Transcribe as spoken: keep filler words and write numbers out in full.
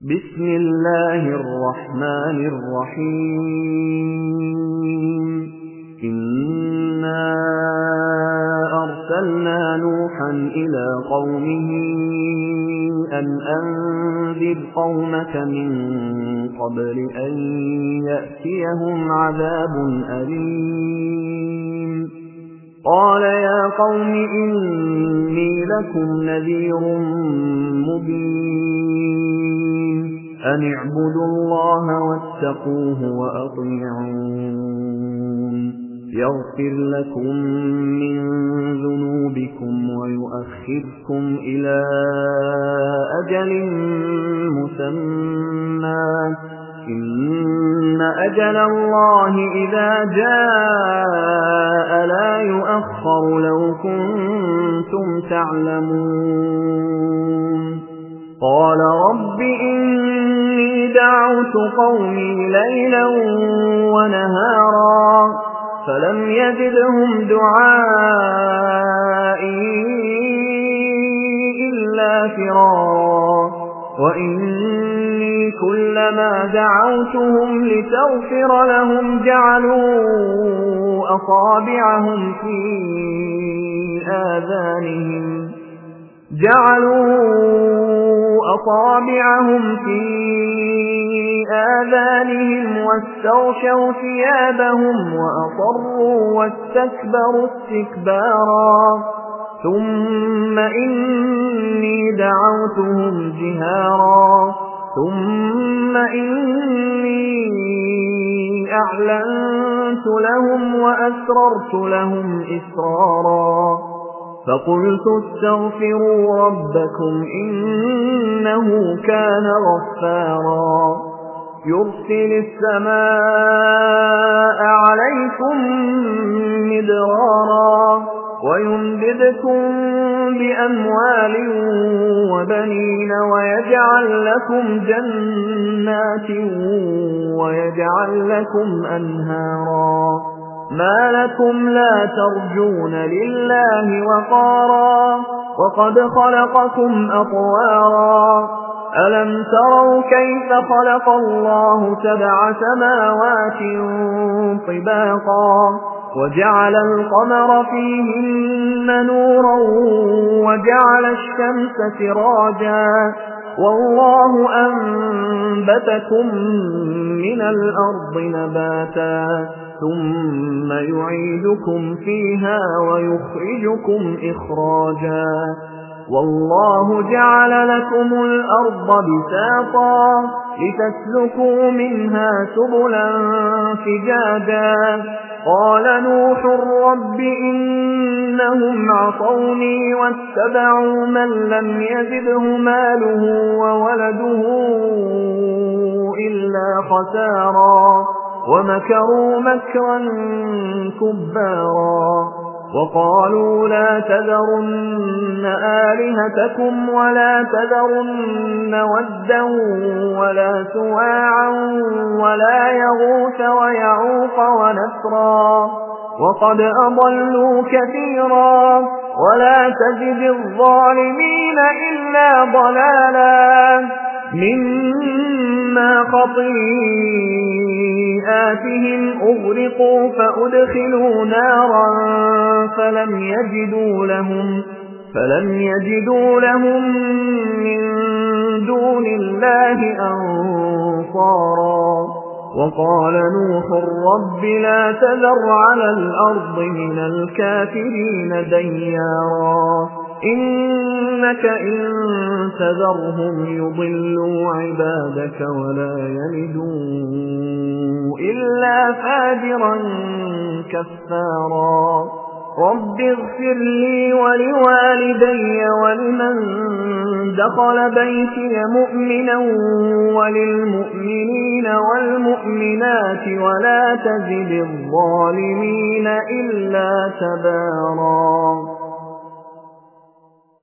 بسم الله الرحمن الرحيم إنا أرسلنا نوحا إلى قومه أن أنذر قومك من قبل أن يأتيهم عذاب أليم قال يا قوم إني لكم نذير مبين أن اعبدوا الله واتقوه وأطيعون يغفر لكم من ذنوبكم ويؤخركم إلى أجل مسمى إن أجل الله إذا جاء لا يؤخر لو كنتم تعلمون قال رب إني دعوت قومي ليلا ونهارا فلم يزدهم دعائي إلا فرارا وإني كلما دعوتهم لتغفر لهم جعلوا أصابعهم في آذانهم جعلوا أصابعهم في آذانهم واستغشوا ثيابهم وأصروا واستكبروا استكبارا ثم إني دعوتهم جهارا ثم إني أعلنت لهم وأسررت لهم إسرارا فقلت استغفروا ربكم إنه كان غفارا يرسل السماء عليكم مدرارا ويمددكم بأموال وبنين ويجعل لكم جنات ويجعل لكم أنهارا ما لكم لا ترجون لله وقارا وقد خلقكم أطوارا ألم تروا كيف خلق الله سبع سماوات طباقا وجعل القمر فيهن نورا وجعل الشمس سراجا والله أنبتكم من الأرض نباتا ثم يعيدكم فيها ويخرجكم إخراجا والله جعل لكم الأرض بساطا لتسلكوا منها سبلا فجاجا قال نوح رب إنهم عصوني واتبعوا من لم يزده ماله وولده إلا خسارا ومكروا مكرا كبارا وقالوا لا تذرن آلهتكم ولا تذرن ودا ولا سواعا ولا يغوث ويعوق ونسرا وقد أضلوا كثيرا ولا تزد الظالمين إلا ضلالا مما خطيئاتهم أغرقوا فأدخلوا نارا فلم يجدوا لهم فلم يجدوا لهم من دون الله أنصارا وقال نوح رب لا تذر على الأرض من الكافرين ديارا إنك إن تذرهم يضلوا عبادك ولا يلدوا إلا فاجرا كفارا رب اغفر لي ولوالدي ولمن دخل بيتي مؤمنا وللمؤمنين والمؤمنات ولا تزد الظالمين إلا تبارا